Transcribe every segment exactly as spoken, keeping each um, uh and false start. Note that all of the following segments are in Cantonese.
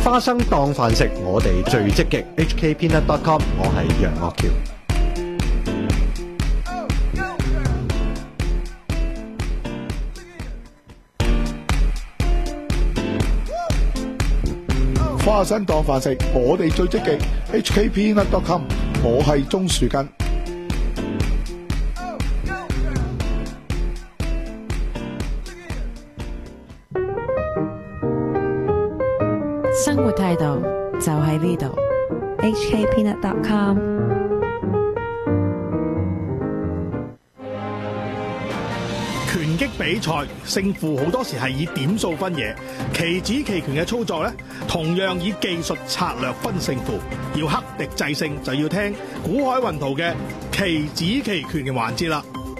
花生當飯食，我哋最積極。H K Peanut dot com， 我係楊岳橋。 花生當飯食，我哋最積極。H K Peanut dot com， 我係鍾樹根。 生活態度就喺呢度。 H K Peanut dot com。 拳擊比賽勝負好多時係以點數分野，棋子棋拳嘅操作咧，同樣以技術策略分勝負。要克敵制勝，就要聽古海雲圖嘅棋子棋拳嘅環節啦。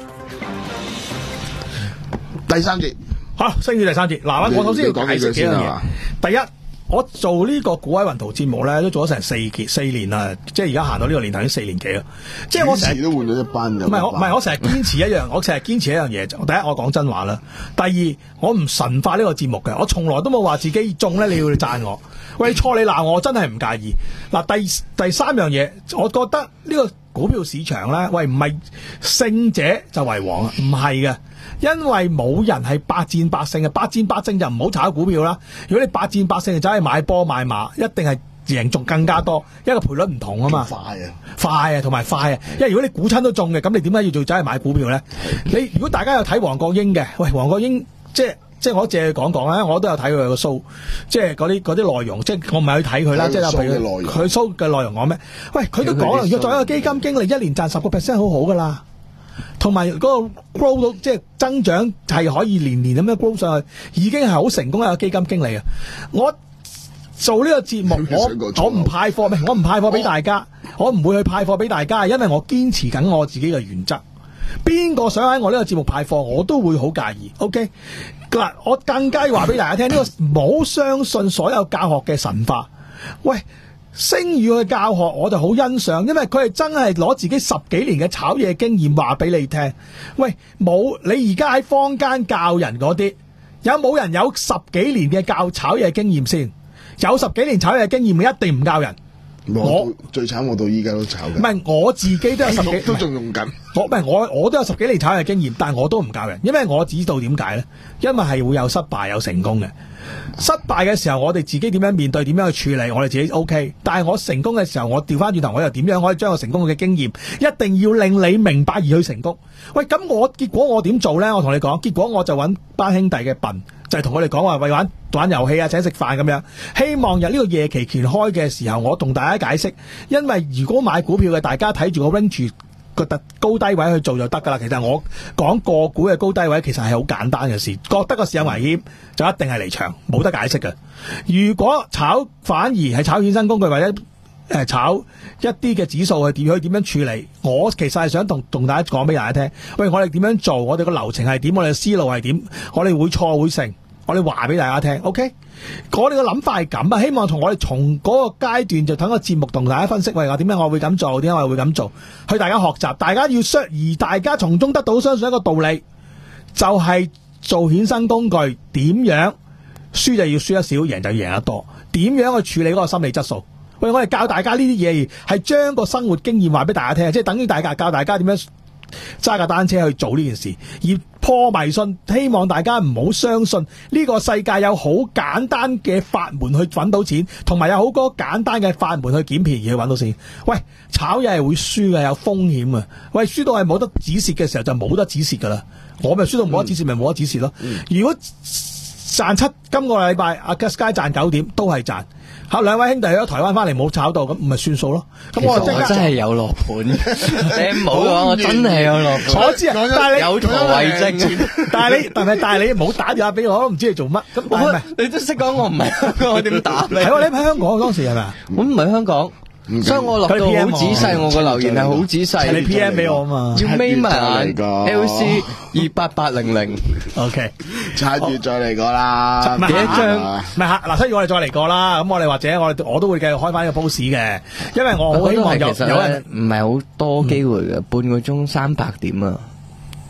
第三節， 好，升至第三節。嗱，我首先要解釋幾樣嘢。第一，我做呢個古海雲圖節目咧，都做咗成四期四年啦，即係而家行到呢個年頭已經四年幾啦。即係我成日都換咗一班嘅。 唔係我唔係我成日堅持一樣，我成日堅持一樣嘢。第一，我講真話啦。第二，我唔神化呢個節目嘅，我從來都冇話自己中咧，你要讚我。喂，你錯你鬧我，我真係唔介意。嗱，第第三樣嘢，我覺得呢個股票市場咧，喂，唔係勝者就為王啊，唔係嘅。因為冇人係百戰百勝嘅，百戰百勝就唔好炒股票啦。如果你百戰百勝就走去買波買馬，一定係贏仲更加多，因為賠率唔同啊嘛。 快啊， 快啊，同埋快啊。因為如果你估親都中嘅，咁你點解要做走去買股票咧？你如果大家有睇黃國英嘅，喂，黃國英即係即係我借佢講講啦，我都有睇佢個 show， 即係嗰啲嗰啲內容，即係我唔係去睇佢啦，即係譬如佢 show 嘅內容講咩？喂，佢都講啦，如果作為一個基金經理，一年賺十個 percent 好好噶啦。同埋嗰個 grow 到即係增長係可以年年咁樣 grow 上去，已經係好成功一個基金經理啊！我做呢個節目，我我唔派貨咩？我唔派貨俾大家，我唔會去派貨俾大家，因為我堅持緊我自己嘅原則。邊個想喺我呢個節目派貨，我都會好介意。OK 嗱，我更加要話俾大家聽，呢、這個唔好相信所有教學嘅神化。喂！星宇嘅教學我就好欣賞，因為佢係真係攞自己十幾年嘅炒嘢經驗話俾你聽。喂，冇你而家喺坊間教人嗰啲，有冇人有十幾年嘅教炒嘢經驗先？有十幾年炒嘢經驗，一定唔教人。 我，我最慘，我到依家都炒緊。 唔係我自己都有十幾， 都仲用緊。 我唔係我我都有十幾年炒嘢經驗，但係我都唔教人，因為我知道點解咧？因為係會有失敗有成功嘅。失敗嘅時候，我哋自己點樣面對，點樣去處理，我哋自己 OK。但係我成功嘅時候，我調翻轉頭，我又點樣可以將個成功嘅經驗，一定要令你明白而去成功。喂，咁我結果我點做呢？我同你講，結果我就揾班兄弟嘅笨，就係同佢哋講話，為玩玩遊戲啊，請食飯咁樣。希望由呢個夜期權開嘅時候，我同大家解釋，因為如果買股票嘅，大家睇住個 range。個特高低位去做就得噶啦。其實我講個股嘅高低位其實係好簡單嘅事。覺得個市有危險就一定係離場，冇得解釋嘅。如果炒反而係炒衍生工具或者誒炒一啲嘅指數去點去點樣處理，我其實係想同同大家講俾大家聽。喂，我哋點樣做？我哋個流程係點？我哋嘅思路係點？我哋會錯會成。我哋話俾大家聽 ，OK？我哋個諗法係咁啊，希望同我哋從嗰個階段就等個節目同大家分析，喂，我點解我會咁做？點解我會咁做？去大家學習，大家要相，而大家從中得到相信一個道理，就係、是、做衍生工具點樣輸就要輸得少，贏就要贏得多。點樣去處理嗰個心理質素？喂，我哋教大家呢啲嘢，係將個生活經驗話俾大家聽，即係等於大家教大家點樣揸架單車去做呢件事，而破迷信，希望大家唔好相信呢個世界有好簡單嘅法門去揾到錢，同埋有好多簡單嘅法門去撿便宜去揾到錢。喂，炒嘢係會輸嘅，有風險啊！喂，輸到係冇得止蝕嘅時候就冇得止蝕噶啦。我咪輸到冇得止蝕，咪冇得止蝕咯。如果賺七，今個禮拜阿 Sky 賺九點都係賺。嚇，兩位兄弟去咗台灣翻嚟冇炒到，咁唔係算數咯。咁我真係有落盤，你唔好講，我真係有落盤。 我知啊，但係你有圖為證。 但係你，但係但係你冇打電話俾我，我都唔知你做乜。咁我係你都識講我唔係香港，我點打你？ 係喎，你喺香港當時係咪啊？ 我唔係香港。所以我落到好仔細，我個留言係好仔細。 你 P M 俾我啊嘛， 要眯埋眼 L C 二八八零零。 OK， 差住再嚟過啦。 幾多張？唔係嗱，所以我哋再嚟過啦。咁我哋或者我我都會繼續開翻呢個 post 嘅，因為我好希望有有人唔係好多機會嘅，半個鐘三百點啊。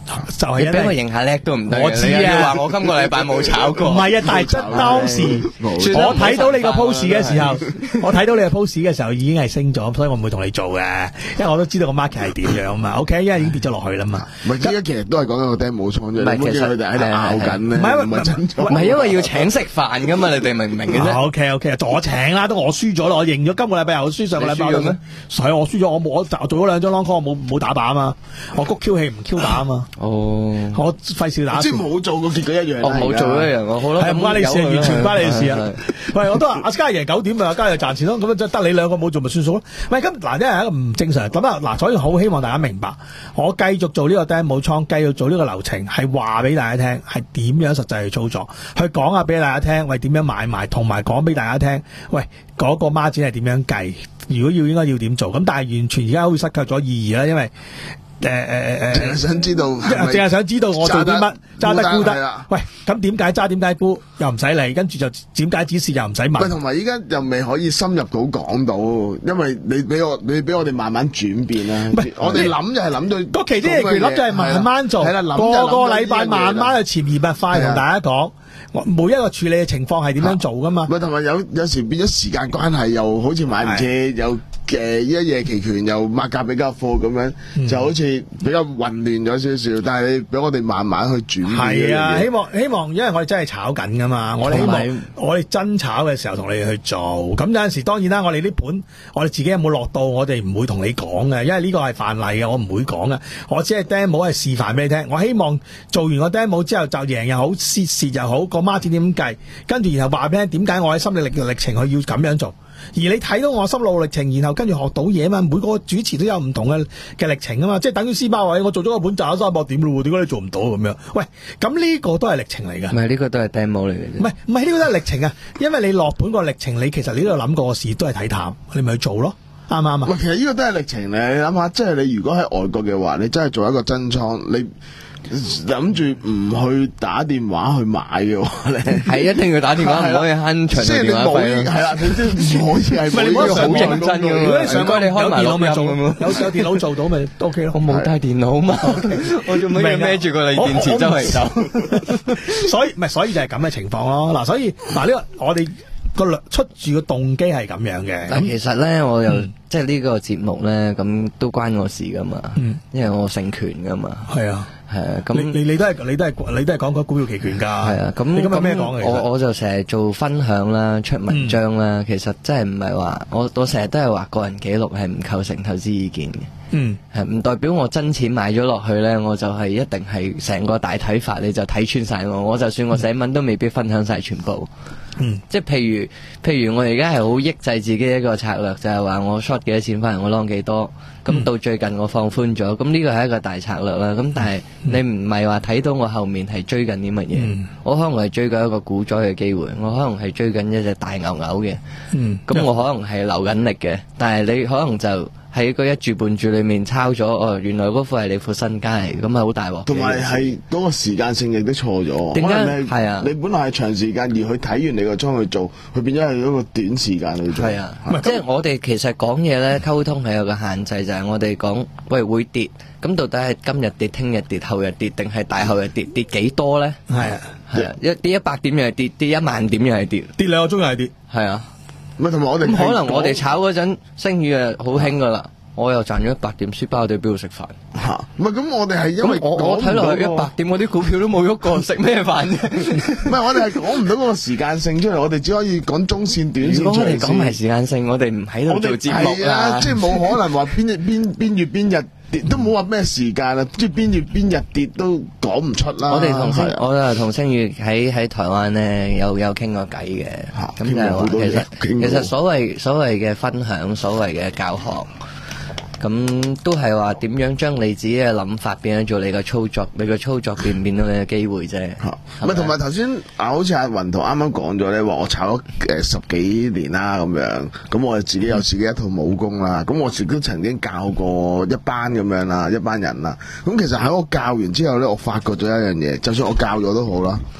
就係你俾我認下叻都唔得嘅。 我知啊你又要話我今個禮拜冇炒過。 唔係啊，但係真當時我睇到你個 post 嘅時候，我睇到你個 post 嘅時候已經係升咗，所以我唔會同你做嘅，因為我都知道個 market 係點樣啊嘛。OK，因為已經跌咗落去啦嘛。 唔係，依家其實都係講緊個 demo 倉啫。唔係，其實佢哋喺度拗緊咧， 唔係唔係真倉。 唔係因為要請食飯噶嘛，你哋明唔明嘅啫 ？OK OK，我請啦，都我輸咗啦，我認咗今個禮拜又輸，上個禮拜輸咗咩？ 係我輸咗，我冇我做咗兩張 long call，我冇冇打靶啊嘛，我谷 Q 氣唔 Q 打啊嘛。 哦， 我費事打。 即係冇做個結果一樣。 我冇做一樣，我好啦。 係唔關你事，完全唔關你事啊！喂，我都話阿嘉贏九點啊，阿嘉又賺錢咯，咁就得你兩個冇做咪算數咯。喂，咁嗱，真係一個唔正常咁啊！嗱，所以好希望大家明白，我繼續做呢個 demo 倉，繼續做呢個流程，係話俾大家聽，係點樣實際去操作，去講下俾大家聽，喂，點樣買賣，同埋講俾大家聽，喂，嗰個孖展係點樣計，如果要應該要點做，咁但係完全而家好似失去咗意義啦，因為。誒誒誒誒， 想知道， 淨係想知道我做啲乜，揸得沽得。喂，咁點解揸？點解沽？又唔使理，跟住就點解指示又唔使問。 喂，同埋依家又未可以深入到講到，因為你俾我，你俾我哋慢慢轉變啦。唔係，我哋諗就係諗到個期指期權諗就係慢慢做， 係啦，諗個個禮拜慢慢去潛移默化同大家講。每一個處理嘅情況係點樣做噶嘛？ 喂，同埋有有時變咗時間關係，又好似買唔切，又誒一夜期權又抹價比較貨咁樣，嗯、就好似比較混亂咗少少。但係你俾我哋慢慢去轉。 係啊，希望希望，因為我哋真係炒緊噶嘛，我哋希望我哋真炒嘅時候同你哋去做。咁有陣時當然啦，我哋啲盤我哋自己有冇落到，我哋唔會同你講嘅，因為呢個係範例嘅，我唔會講嘅。我只係 demo 係示範俾你聽。我希望做完個 demo 之後就贏又好，蝕蝕又好，個孖展點計，跟住然後話俾你聽點解我喺心理歷歷程去要咁樣做。而你睇到我心路歷程，然後跟住學到嘢嘛，每個主持都有唔同嘅嘅歷程啊嘛，即係等於斯巴位，我做咗個盤賺咗三百點咯，點解你做唔到咁樣？喂，咁呢個都係歷程嚟噶。 唔係呢個都係 demo 嚟嘅啫。 唔係唔係呢個都係歷程啊，因為你落盤個歷程，你其實你都有諗過個事都係睇淡，你咪去做咯，啱唔啱啊？ 喂，其實呢個都係歷程嚟，你諗下，即係你如果喺外國嘅話，你真係做一個真倉，你。諗住唔去打電話去買嘅話咧， 係一定要打電話，唔可以慳長嘅電話費。 係啦，你都唔可以係冇呢個好認真嘅。 如果你上開你開埋錄音，有有電腦做到咪 OK 咯。 我冇帶電腦嘛，我做乜要孭住個鋰電池周圍走？ 所以唔係，所以就係咁嘅情況咯。嗱，所以嗱呢個我哋個出住個動機係咁樣嘅。 但其實咧，我又即係呢個節目咧，咁都關我事噶嘛，因為我姓權噶嘛。係啊。係啊，咁你你都係你都係你都係講嗰股票期權㗎。係啊，咁你今日咩講嘅？ 我我就成日做分享啦，出文章啦，嗯、其實真係唔係話我我成日都係話個人記錄係唔構成投資意見嘅。嗯，係唔代表我真錢買咗落去咧，我就係一定係成個大睇法，你就睇穿晒我。我就算我寫文都未必分享晒全部。嗯，即係譬如譬如我而家係好抑制自己一個策略，就係話我 short 幾多錢翻嚟，我 long 幾多。咁到最近我放寬咗，咁呢個係一個大策略啦。咁但係你唔係話睇到我後面係追緊啲乜嘢，嗯、我可能係追緊一個股災嘅機會，我可能係追緊一隻大牛牛嘅。咁、嗯、我可能係留緊力嘅，但係你可能就喺個一注半注裏面抄咗，哦，原來嗰副係你副身家嚟，咁啊好大鑊。同埋係嗰個時間性亦都錯咗。點解？係啊，你本來係長時間而去睇完你個倉去做，佢變咗係一個短時間去做。係啊， 啊即係我哋其實講嘢咧，溝通係有個限制，就係、是、我哋講喂會跌，咁到底係今日跌、聽日跌、後日跌，定係大後日跌？跌幾多咧？係啊，係啊，一跌一百點又係跌，跌一萬點又係跌，跌兩個鐘又係跌。係啊。 咪同埋我哋可能我哋炒嗰陣升雨啊好興噶啦，我又賺咗一百點，書包我哋邊度食飯？ 吓，唔係咁我哋係因為我我睇落去一百點，我啲股票都冇喐過，食咩飯啫？ 唔係我哋係講唔到嗰個時間性出嚟，我哋只可以講中線、短線。 如果我哋講埋時間性，我哋唔喺度做節目啦。 即係冇可能話邊日邊邊月邊日跌，都冇話咩時間啊！即係邊月邊日跌都講唔出啦。 我哋同星，我啊同星宇喺喺台灣咧有有傾過偈嘅，咁就係話其實其實所謂所謂嘅分享，所謂嘅教學。咁都係話點樣將你自己嘅諗法變咗做你嘅操作，你嘅操作變唔變到你嘅機會啫。 唔係同埋頭先啊，好似阿雲圖啱啱講咗咧，話我炒咗誒十幾年啦咁樣，咁我自己有自己一套武功啦，咁我自己都曾經教過一班咁樣啦，一班人啦。咁其實喺我教完之後咧，我發覺咗一樣嘢，就算我教咗都好啦。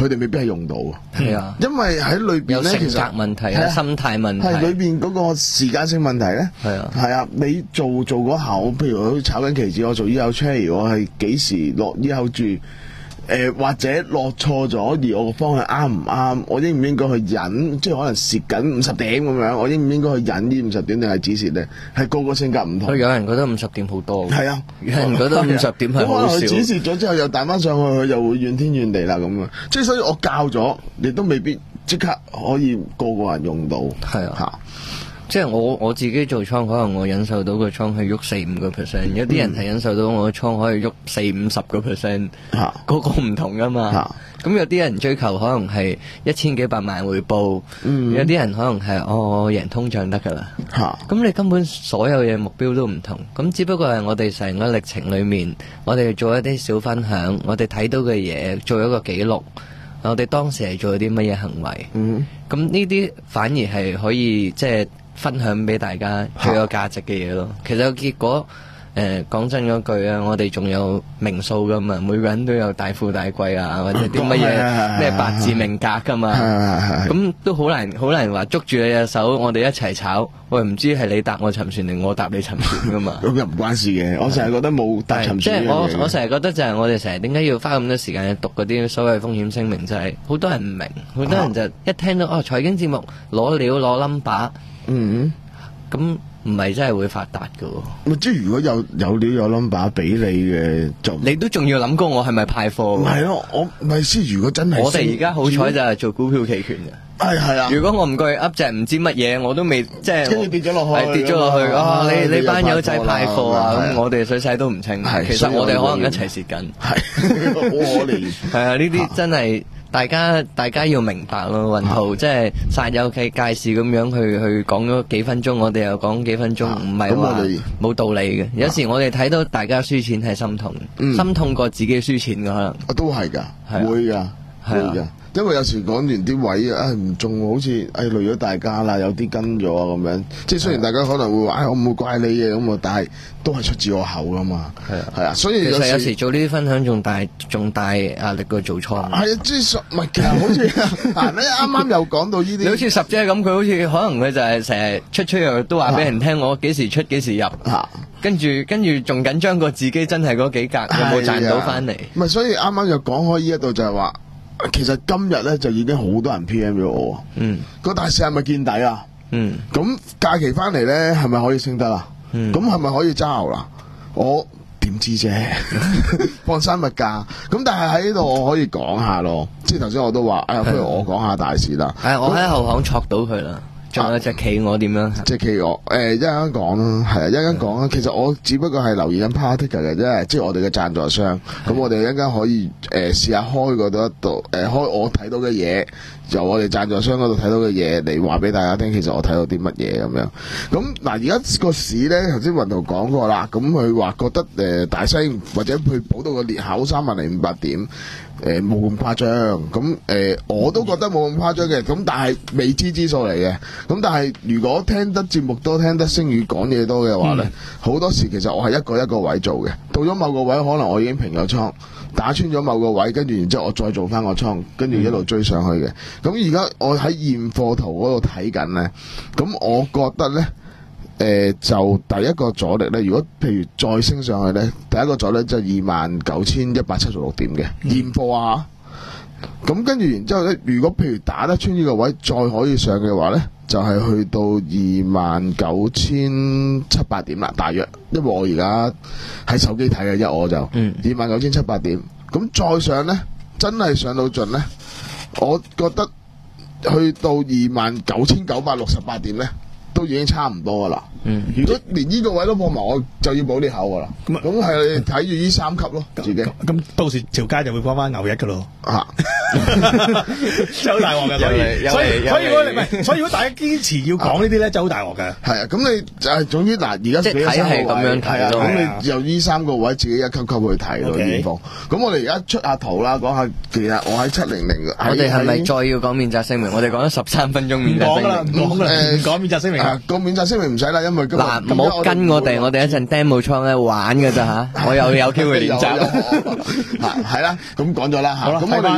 佢哋未必係用到。 係啊， 因為喺裏邊有咧，其性格實問題啊、心態問題， 係裏邊嗰個時間性問題咧。 係啊， 係啊，你做做嗰下，我譬如我炒緊期指，我做 E 口 trade，我係幾時落 E 口注？誒、呃、或者落錯咗，而我個方向啱唔啱？我應唔應該去忍？即係可能蝕緊五十點咁樣，我應唔應該去忍呢五十點定係止蝕咧？係個個性格唔同。 有人覺得五十點好多， 係啊， 有人覺得五十點係好少。 佢止蝕咗之後又彈翻上去，佢又會怨天怨地啦咁啊！即係所以我教咗，你都未必即刻可以個個人用到。 係啊。嚇即係我我自己做倉，可能我忍受到個倉係喐四五個 percent， 有啲人係忍受到我個倉可以喐四五十個 percent， 個個唔同噶嘛。咁有啲人追求可能係一千幾百萬回報，嗯、有啲人可能係哦我贏通脹得噶啦。咁你根本所有嘢目標都唔同，咁只不過係我哋成個歷程裏面，我哋做一啲小分享，我哋睇到嘅嘢做一個記錄，我哋當時係做咗啲乜嘢行為。咁呢啲反而係可以即係。分享俾大家最有價值嘅嘢咯。其實個結果，誒講真嗰句啊，我哋仲有名數噶嘛，每個人都有大富大貴啊，或者啲乜嘢咩八字命格噶嘛，咁都好難好難話捉住你隻手，我哋一齊炒。喂，唔知係你搭我沉船定我搭你沉船噶嘛？ 咁又唔關事嘅，我成日覺得冇搭沉船。 即係我我成日覺得就係我哋成日點解要花咁多時間去讀嗰啲所謂風險聲明，就係好多人唔明，好多人就一聽到哦財經節目攞料攞 number。嗯，咁唔係真係會發達噶喎。 即係如果有有料有 number 俾你嘅，就你都仲要諗過我係咪派貨？ 唔係咯，我唔係先。如果真係我哋而家好彩就係做股票期權嘅。係係啊。如果我唔過去噏隻唔知乜嘢，我都未即係跟住跌咗落去，跌咗落去啊！你你班友仔派貨啊，咁我哋水洗都唔清。其實我哋可能一齊蝕緊。係好可憐。係啊，呢啲真係。大家大家要明白咯，雲圖即係煞有介事咁樣去去講咗幾分鐘，我哋又講幾分鐘，唔係話冇道理嘅。有時我哋睇到大家輸錢係心痛，嗯、心痛過自己輸錢嘅可能。 都係㗎，會㗎，會㗎。因為有時講完啲位啊，唔中，好似誒累咗大家啦，有啲跟咗啊咁樣。即係雖然大家可能會話，唉，我唔會怪你嘅咁啊，但係都係出自我口㗎嘛。係啊，係啊，所以其實有時做呢啲分享仲大仲大壓力過做倉。 係啊，即係唔係其實好似啊，你啱啱又講到呢啲， 你好似十姐咁，佢好似可能佢就係成日出出入都話俾人聽，我幾時出幾時入。跟住跟住仲緊張過自己真係嗰幾格有冇賺到翻嚟。 唔係，所以啱啱又講開呢一度就係話。其實今日咧就已經好多人 P M 咗我，嗯，個大市係咪見底啊？嗯，咁假期翻嚟咧係咪可以升得啦？嗯，咁係咪可以揸牛啦？我點知啫？放生物價，咁但係喺呢度我可以講下咯，即係頭先我都話，哎不如我講下大市啦。 係、嗯，我喺後巷戳到佢啦。仲有隻企鵝點樣？ 隻企鵝誒，一陣間講啦，係啊，一陣間講啦。其實我只不過係留意緊 Particle 嘅啫，即係我哋嘅贊助商。咁我哋一陣間可以誒試下開嗰度一度誒開我睇到嘅嘢，由我哋贊助商嗰度睇到嘅嘢嚟話俾大家聽。其實我睇到啲乜嘢咁樣。咁嗱，而家個市咧，頭先雲圖講過啦。咁佢話覺得誒、呃、大升或者佢補到個裂口三萬零五百點。誒冇咁誇張，咁誒、呃、我都覺得冇咁誇張嘅，咁但係未知之數嚟嘅，咁但係如果聽得節目多、聽得星宇講嘢多嘅話咧，好、嗯、多時其實我係一個一個位做嘅，到咗某個位可能我已經平咗倉，打穿咗某個位，跟住然之後我再做翻個倉，跟住一路追上去嘅。咁而家我喺現貨圖嗰度睇緊咧，咁我覺得咧。誒、呃、就第一個阻力咧，如果譬如再升上去咧，第一個阻力就係二萬九千一百七十六點嘅現貨啊。咁跟住然之後咧，如果譬如打得穿呢個位，再可以上嘅話咧，就係、是、去到二萬九千七百點啦，大約。因為我而家喺手機睇嘅啫，我就二萬九千七百點。咁再上咧，真係上到盡咧，我覺得去到二萬九千九百六十八點咧。都已經差唔多噶啦。嗯，如果連呢個位都破埋，我就要補呢口噶啦。咁咁係睇住呢三級咯，自己。咁到時條街就會翻翻牛一噶咯。 啊， 真係好大鑊嘅，所以所以所以如果你唔係，所以如果大家堅持要講呢啲咧，真係好大鑊嘅。 係啊，咁你就係總之嗱，而家即係睇係咁樣睇啊。 咁你由呢三個位自己一級級去睇咯，現況。咁我哋而家出下圖啦，講下其實我喺七零零。 我哋係咪再要講免責聲明？我哋講咗十三分鐘免責聲明。 講啦，講啦，誒，講免責聲明。 個免責聲明唔使啦，因為嗱，唔好跟我哋，我哋一陣 demo 倉咧玩㗎咋吓，我又有機會練習。 係啦，咁講咗啦吓，咁我哋而家出圖。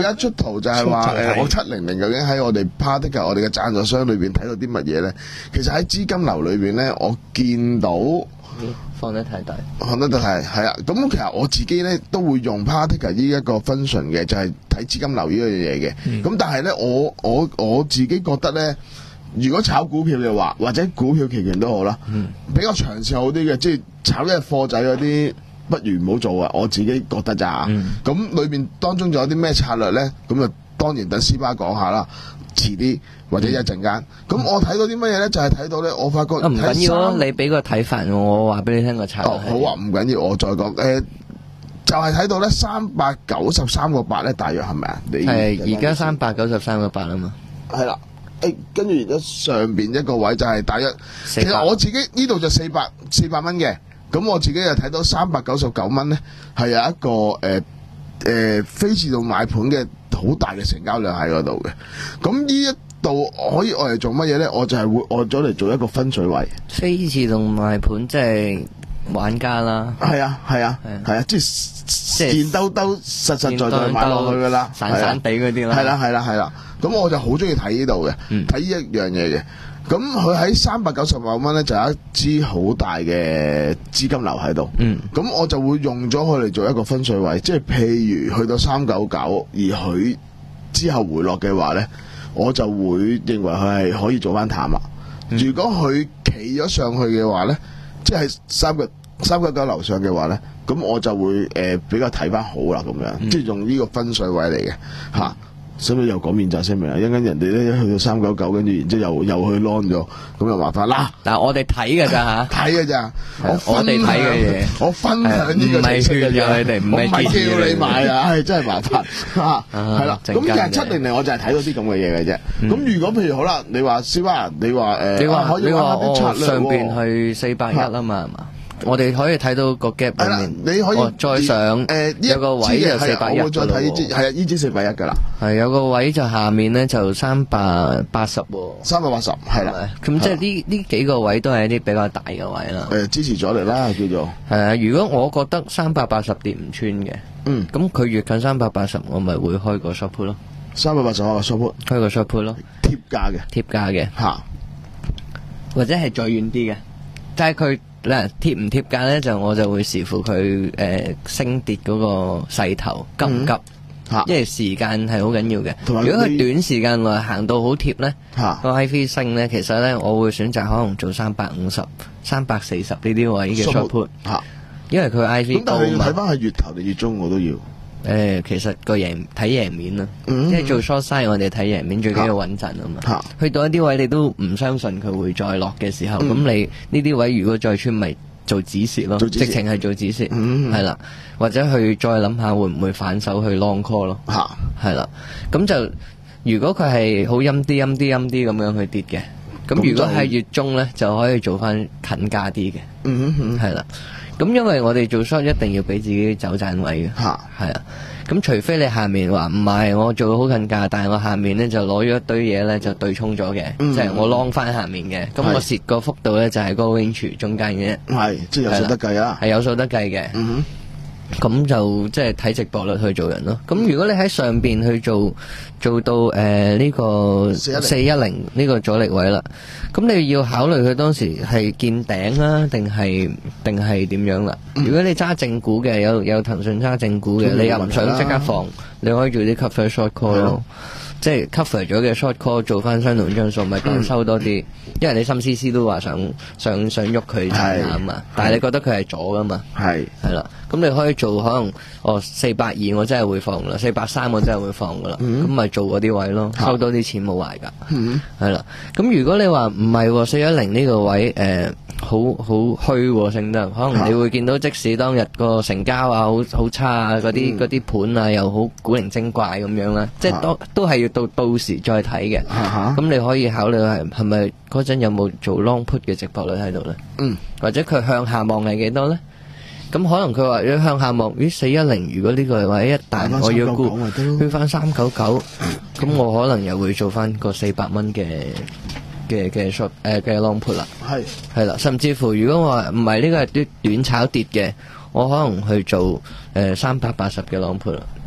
圖就係話誒，我七零零究竟喺我哋 Particle 我哋嘅贊助商裏邊睇到啲乜嘢咧？其實喺資金流裏邊咧，我見到。 放得太大， 放得太係啊！咁其實我自己咧都會用 Particle 呢一個 function 嘅，就係睇資金流呢樣嘢嘅。咁、嗯、但係咧，我我我自己覺得咧，如果炒股票嘅話，或者股票期權都好啦，嗯、比較長線好啲嘅，即係炒一隻貨仔嗰啲，不如唔好做啊！我自己覺得咋。咁、嗯、裏面當中仲有啲咩策略咧？咁啊，當然等斯巴講下啦。遲啲或者一陣間，咁、嗯、我睇到啲乜嘢咧？就係、是、睇到咧，我發覺唔緊要咯，你俾個睇法我，我話俾你聽個策略。 哦，好啊，唔緊要，我再講。誒、呃，就係、是、睇到咧，三百九十三個八咧，大約係咪啊？ 係而家三百九十三個八啊嘛。係啦，誒，跟住而家上邊一個位就係大約，其實我自己呢度就四百四百蚊嘅，咁我自己又睇到三百九十九蚊咧，係有一個誒誒、呃呃、非自動買盤嘅。好大嘅成交量喺嗰度嘅，咁呢一度可以我嚟做乜嘢咧？我就係會按咗嚟做一個分水位。 非自動賣盤即係玩家啦。 係啊，係啊，係啊，即係現兜兜實實在在買落去噶啦， 散散地嗰啲啦。 係啦，係啦，係啦。咁我就好中意睇呢度嘅，睇呢一樣嘢嘅。咁佢喺三百九十萬蚊咧，就有一支好大嘅資金流喺度。嗯，咁我就會用咗佢嚟做一個分水位，即係譬如去到三九九，而佢之後回落嘅話咧，我就會認為佢係可以做翻淡啦。嗯、如果佢企咗上去嘅話咧，即係三個三九九樓上嘅話咧，咁我就會誒、呃、比較睇翻好啦，咁樣，嗯、即係用呢個分水位嚟嘅嚇。啊使唔使又講面債聲明啊？一陣間人哋咧一去到三九九，跟住然之後又又去 long 咗，咁又麻煩啦。 嗱，我哋睇㗎咋嚇？ 睇㗎咋？ 我哋睇嘅嘢， 我分享呢個知識嘅啫。 你哋唔係叫你買啊！係真係麻煩嚇。係啦，咁其實七零零我就係睇到啲咁嘅嘢嘅啫。咁如果譬如好啦，你話小巴，你話誒， 你話可以玩下啲策略喎。 上邊去四百一啊嘛，係嘛？我哋可以睇到個 gap 裏面， 你可以、 哦、再上誒有個位就四百一㗎啦。我會再睇呢支，係啊，呢支四百一㗎啦。係有個位就下面咧就三百八十喎。三百八十係啦。咁即係呢呢幾個位都係一啲比較大嘅位啦。誒支持咗嚟啦，叫做係啊。如果我覺得三百八十跌唔穿嘅，嗯，咁佢越近三百八十，我咪會開個 short put 咯。三百八十開個 short put，開個 short put 咯，貼價嘅，貼價嘅嚇，或者係再遠啲嘅，但係佢。嗱，貼唔貼價咧，就我就會視乎佢誒、呃、升跌嗰個勢頭急唔急，嗯、因為時間係好緊要嘅。如果佢短時間內行到好貼咧，個 I V 升咧，其實咧我會選擇可能做三百五十、三百四十呢啲位嘅 short put，因為佢 I V 高嘛。咁但係要睇翻係月頭定月中我都要。誒、呃，其實個贏睇贏面啦，嗯、即係做 short side 我哋睇贏面最緊要穩陣啊嘛。啊去到一啲位你都唔相信佢會再落嘅時候，咁、嗯、你呢啲位如果再穿咪做止蝕咯，直情係做止蝕，係啦、嗯，或者去再諗下會唔會反手去 long call 咯，係啦、啊，咁就如果佢係好陰啲陰啲陰啲咁樣去跌嘅，咁如果係月中咧就可以做翻近價啲嘅，係啦。咁因為我哋做 short 一定要俾自己走賺位嘅，係啊。咁除非你下面話唔係我做好近價，但係我下面咧就攞咗一堆嘢咧就對沖咗嘅，即係我 long 翻下面嘅，咁我蝕個幅度咧就係嗰個 range 中間嘅，係即係有數得計啊，係有數得計嘅。咁就即係睇值博率去做人咯。咁如果你喺上邊去做做到誒呢、呃這個四一零呢個阻力位啦，咁你要考慮佢當時係見頂啊，定係定係點樣啦？嗯、如果你揸正股嘅，有有騰訊揸正股嘅，嗯、你又唔想即刻放，你可以做啲 cover short call 咯。即係 cover 咗嘅 short call 做翻相同張數，咪當收多啲。嗯、因為你心思思都話想想想喐佢賺下啊嘛，但係你覺得佢係左噶嘛，係係啦。咁你可以做可能哦四百二我真係會放啦，四百三我真係會放噶啦。咁咪、嗯、做嗰啲位咯，收多啲錢冇壞㗎。係啦、嗯。咁如果你話唔係四一零呢個位誒、呃，好好虛喎升得，可能你會見到即使當日個成交啊好好差啊，嗰啲嗰啲盤啊又好古靈精怪咁樣啦，即係都都係要到到時再睇嘅。咁、啊、你可以考慮係係咪嗰陣有冇做 long put 嘅值博率喺度咧？嗯，或者佢向下望係幾多咧？咁可能佢話如果向下望，咦四一零如果呢個位一旦我要沽，去翻三九九，咁我可能又會做翻個四百蚊嘅嘅嘅 short 誒嘅 long put 啦。係係啦，甚至乎如果話唔係呢個係啲短炒跌嘅，我可能去做誒三百八十嘅 long put 啦。嗯，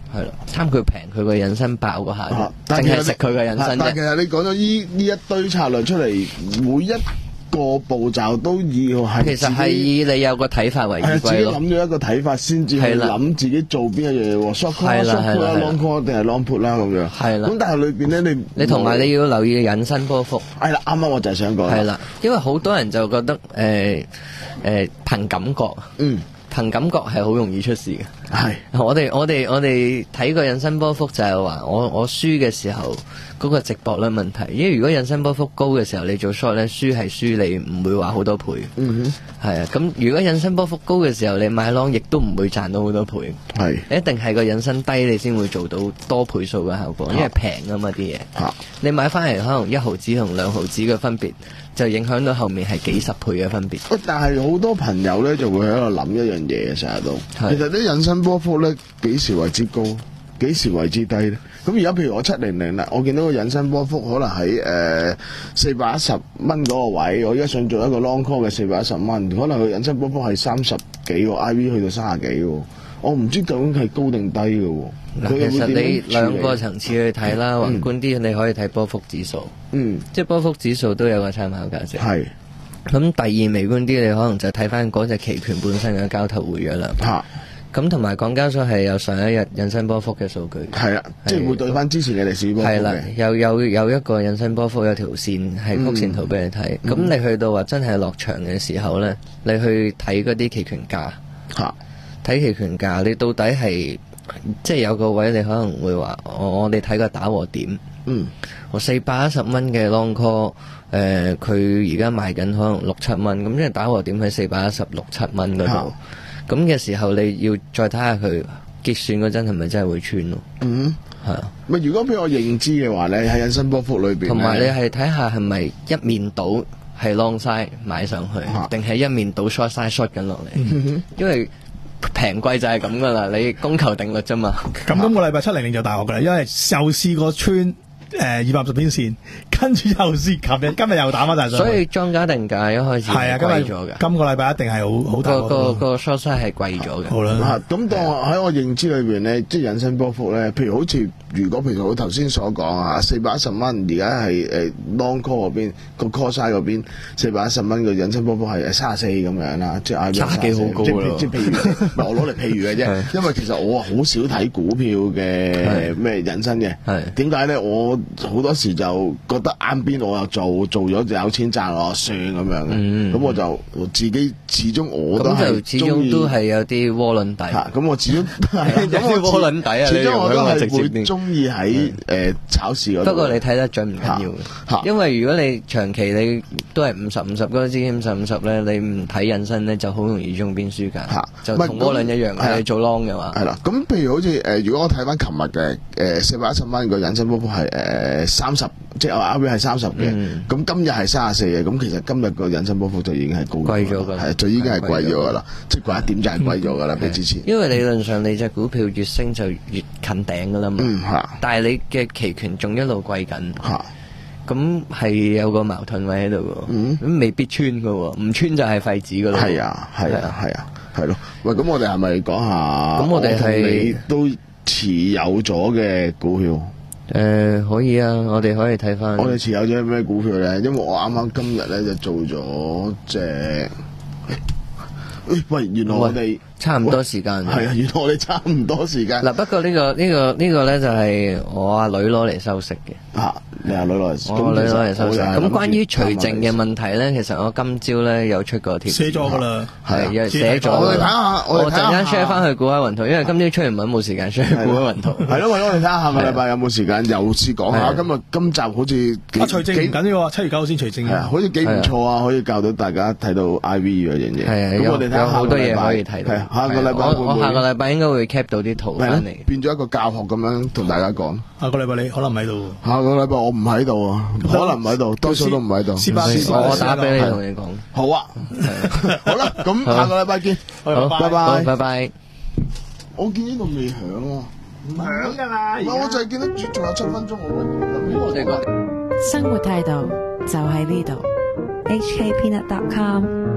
係咯，貪佢平，佢個引申爆嗰下，淨係食佢個引申啫。 但其實你講咗呢呢一堆策略出嚟，每一個步驟都要係其實係以你有個睇法為依歸咯。 自己諗咗一個睇法先至去諗自己做邊一樣嘢喎 ，short call、short call 啦、long call 定係 long put 啦咁樣。 係啦。 咁但係裏邊咧，你你同埋你要留意引申波幅。 係啦，啱啱我就係想講。 係啦，因為好多人就覺得誒誒憑感覺。嗯。憑感覺係好容易出事嘅。係，我哋我哋我哋睇個引申波幅就係話，我我輸嘅時候嗰個值博率問題。因為如果引申波幅高嘅時候，你做 short 咧，輸係輸你唔會話好多倍。嗯哼，係啊。咁如果引申波幅高嘅時候，你買 long 亦都唔會賺到好多倍。係，一定係個引申低，你先會做到多倍數嘅效果，因為平啊嘛啲嘢。嚇，你買翻嚟可能一毫子同兩毫子嘅分別，就影響到後面係幾十倍嘅分別。 但係好多朋友咧就會喺度諗一樣嘢嘅，成日都。其實啲引申波幅咧幾時為之高，幾時為之低咧？咁而家譬如我七零零啦，我見到個引申波幅可能喺誒四百一十蚊嗰個位，我而家想做一個 long call 嘅四百一十蚊，可能個引申波幅係三十幾個 I V 去到三十幾個，我唔知究竟係高定低嘅喎。 嗱，其實你兩個層次去睇啦，宏觀啲你可以睇波幅指數，嗯，即係波幅指數都有個參考價值。係。咁第二微觀啲，你可能就睇翻嗰隻期權本身嘅交投活躍量。嚇。咁同埋港交所係有上一日引申波幅嘅數據。係啦，即係會對翻之前嘅歷史波幅嘅。係啦，有有有一個引申波幅有條線係曲線圖俾你睇。咁、嗯、你去到話真係落場嘅時候咧，你去睇嗰啲期權價。嚇。睇期權價，你到底係即係有個位，你可能會話我我哋睇個打和點。嗯。我四百一十蚊嘅 long call。誒佢而家賣緊可能六七蚊，咁即係打和點喺四百一十六七蚊嗰度。咁嘅時候你要再睇下佢結算嗰陣係咪真係會穿咯？嗯，係啊。咪如果俾我認知嘅話咧，喺引申波幅裏邊，同埋你係睇下係咪一面倒係 long side 買上去，定係、啊、一面倒 short side short 緊落嚟？嗯、因為平貴就係咁噶啦，你供求定律啫嘛。 咁今個禮拜七零零就大鑊噶啦，因為又試過穿。誒二百五十天線，跟住又試，琴日今日又打翻大上。所以莊家定價一開始係啊，今日咗嘅。今個禮拜一定係好好大個個個 short size 係貴咗嘅。好啦，咁當喺我認知裏邊咧，即係引申波幅咧，譬如好似如果譬如我頭先所講啊，四百一十蚊，而家係誒 long call 嗰邊個 call size 嗰邊四百一十蚊嘅引申波幅係三十四咁樣啦，即係差幾好高咯。即係譬如我攞嚟譬如嘅啫，因為其實我好少睇股票嘅咩引申嘅。係點解咧？我好多時就覺得啱邊我又做，做咗就有錢賺我算咁樣嘅，咁、嗯、我就自己始終我都係始終都係有啲窩輪底，咁、啊、我始終有啲窩輪底啊！始終我都係會中意喺誒炒市嗰度。不過你睇得準唔緊要嘅，啊、因為如果你長期你都係五十五十嗰個資金五十五十咧，你唔睇引申咧，就好容易中邊輸㗎。啊、就同窩輪一樣，係、啊、你做 long 嘅話。係啦，咁譬如好似誒、呃，如果我睇翻琴日嘅誒四百一十蚊個引申波幅係誒。誒，三十即係我 R V 係三十嘅，咁今日係三十四嘅，咁其實今日個引申波幅就已經係高貴咗噶啦，係就已經係貴咗噶啦，即係貴一點就係貴咗噶啦，比之前。因為理論上你隻股票越升就越近頂噶啦嘛，嗯吓，但係你嘅期權仲一路貴緊吓，咁係有個矛盾位喺度噶，嗯，咁未必穿噶，唔穿就係廢紙噶啦，係啊，係啊，係啊，係咯，喂，咁我哋係咪講下？咁我哋係都持有咗嘅股票。誒、呃，可以啊，我哋可以睇翻。我哋持有咗咩股票咧？因為我啱啱今日咧就做咗隻，誒，喂，原來我哋差唔多時間。係啊，原來我哋差唔多時間。嗱，不過呢、這個呢、這個呢、這個咧就係我阿女攞嚟收息嘅。啊，你阿女攞嚟，我女攞嚟收息。咁關於除淨嘅問題咧，其實我今朝咧有出過貼，寫咗噶啦，係寫咗。我哋睇下，我陣間 share 翻去股海雲圖，因為今朝出完文冇時間 share 股海雲圖。係咯，我哋睇下下個禮拜有冇時間又試講下。今日今集好似啊除淨唔緊要，七月九號先除淨嘅，好似幾唔錯啊！可以教到大家睇到 I V 嗰樣嘢。係啊，咁我哋睇下好多嘢可以睇到。下個禮拜我我下個禮拜應該會 cap 到啲圖翻嚟，變咗一個教學咁樣同大家講。下個禮拜你可能唔喺度。下個禮拜我唔喺度啊，可能唔喺度，多數都唔喺度。我打俾你同你講。好啊，好啦，咁下個禮拜見。好，拜拜，拜拜。我見呢度未響啊，唔響噶啦。我就係見到仲有七分鐘，我哋講。 生活態度就喺呢度。 H K Peanut dot com